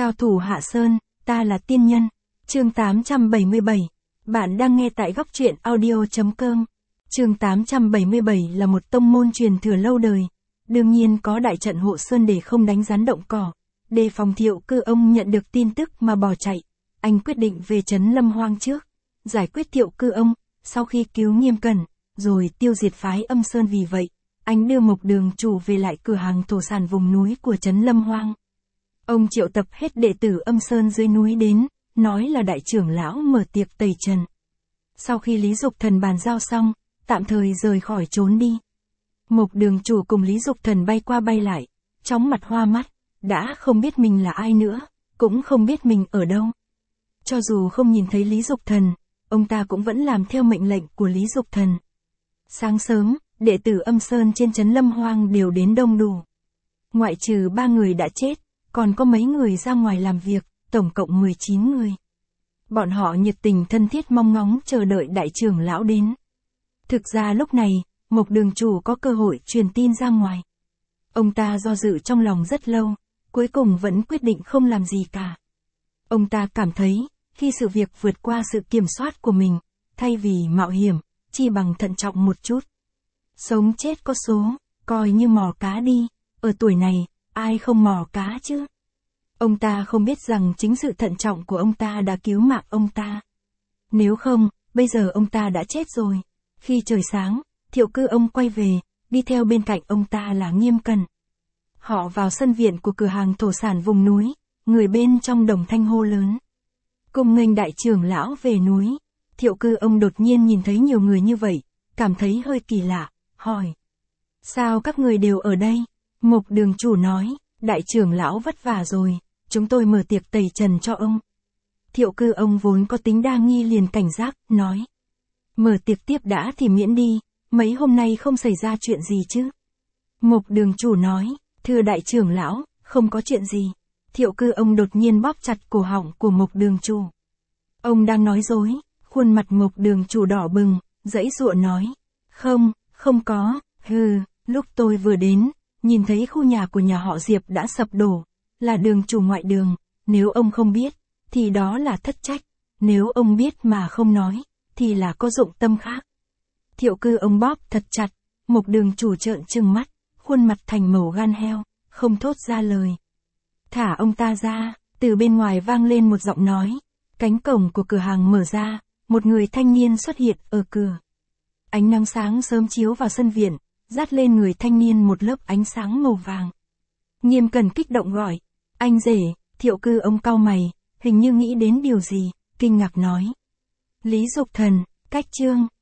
Cao thủ Hạ Sơn, ta là tiên nhân. Chương 877. Bạn đang nghe tại góc truyện audio.com. Chương 877 là một tông môn truyền thừa lâu đời. Đương nhiên có đại trận hộ sơn để không đánh rắn động cỏ. Đề phòng Thiệu Cư Ông nhận được tin tức mà bỏ chạy. Anh quyết định về trấn Lâm Hoang trước. Giải quyết Thiệu Cư Ông, sau khi cứu Nghiêm Cẩn, rồi tiêu diệt phái Âm Sơn. Vì vậy, anh đưa Mộc Đường Chủ về lại cửa hàng thổ sản vùng núi của trấn Lâm Hoang. Ông triệu tập hết đệ tử Âm Sơn dưới núi đến, nói là đại trưởng lão mở tiệc tẩy trần. Sau khi Lý Dục Thần bàn giao xong, tạm thời rời khỏi trốn đi. Mộc Đường Chủ cùng Lý Dục Thần bay qua bay lại, chóng mặt hoa mắt, đã không biết mình là ai nữa, cũng không biết mình ở đâu. Cho dù không nhìn thấy Lý Dục Thần, ông ta cũng vẫn làm theo mệnh lệnh của Lý Dục Thần. Sáng sớm, đệ tử Âm Sơn trên trấn Lâm Hoang đều đến đông đủ. Ngoại trừ 3 người đã chết, còn có mấy người ra ngoài làm việc, tổng cộng 19 người. Bọn họ nhiệt tình thân thiết mong ngóng chờ đợi đại trưởng lão đến. Thực ra lúc này, Mộc Đường Chủ có cơ hội truyền tin ra ngoài. Ông ta do dự trong lòng rất lâu, cuối cùng vẫn quyết định không làm gì cả. Ông ta cảm thấy, khi sự việc vượt qua sự kiểm soát của mình, thay vì mạo hiểm, chi bằng thận trọng một chút. Sống chết có số, coi như mò cá đi, ở tuổi này, ai không mò cá chứ? Ông ta không biết rằng chính sự thận trọng của ông ta đã cứu mạng ông ta. Nếu không, bây giờ ông ta đã chết rồi. Khi trời sáng, Thiệu Cư Ông quay về, đi theo bên cạnh ông ta là Nghiêm Cẩn. Họ vào sân viện của cửa hàng thổ sản vùng núi, người bên trong đồng thanh hô lớn. Cùng nghênh đại trưởng lão về núi. Thiệu Cư Ông đột nhiên nhìn thấy nhiều người như vậy, cảm thấy hơi kỳ lạ, hỏi. Sao các người đều ở đây? Mộc Đường Chủ nói, đại trưởng lão vất vả rồi, chúng tôi mở tiệc tẩy trần cho ông. Thiệu Cư Ông vốn có tính đa nghi liền cảnh giác, nói. Mở tiệc tiếp đã thì miễn đi, mấy hôm nay không xảy ra chuyện gì chứ? Mộc Đường Chủ nói, thưa đại trưởng lão, không có chuyện gì. Thiệu Cư Ông đột nhiên bóp chặt cổ họng của Mộc Đường Chủ. Ông đang nói dối, khuôn mặt Mộc Đường Chủ đỏ bừng, giãy giụa nói. Không có, lúc tôi vừa đến, nhìn thấy khu nhà của nhà họ Diệp đã sập đổ, là đường chủ ngoại đường, nếu ông không biết, thì đó là thất trách, nếu ông biết mà không nói, thì là có dụng tâm khác. Thiệu Cư Ông bóp thật chặt, Mộc Đường Chủ trợn trừng mắt, khuôn mặt thành màu gan heo, không thốt ra lời. Thả ông ta ra, từ bên ngoài vang lên một giọng nói, cánh cổng của cửa hàng mở ra, một người thanh niên xuất hiện ở cửa. Ánh nắng sáng sớm chiếu vào sân viện, dát lên người thanh niên một lớp ánh sáng màu vàng. Nghiêm Cẩn kích động gọi, anh rể. Thiệu Cư Ông cau mày, hình như nghĩ đến điều gì, kinh ngạc nói. Lý Dục Thần, cách chương.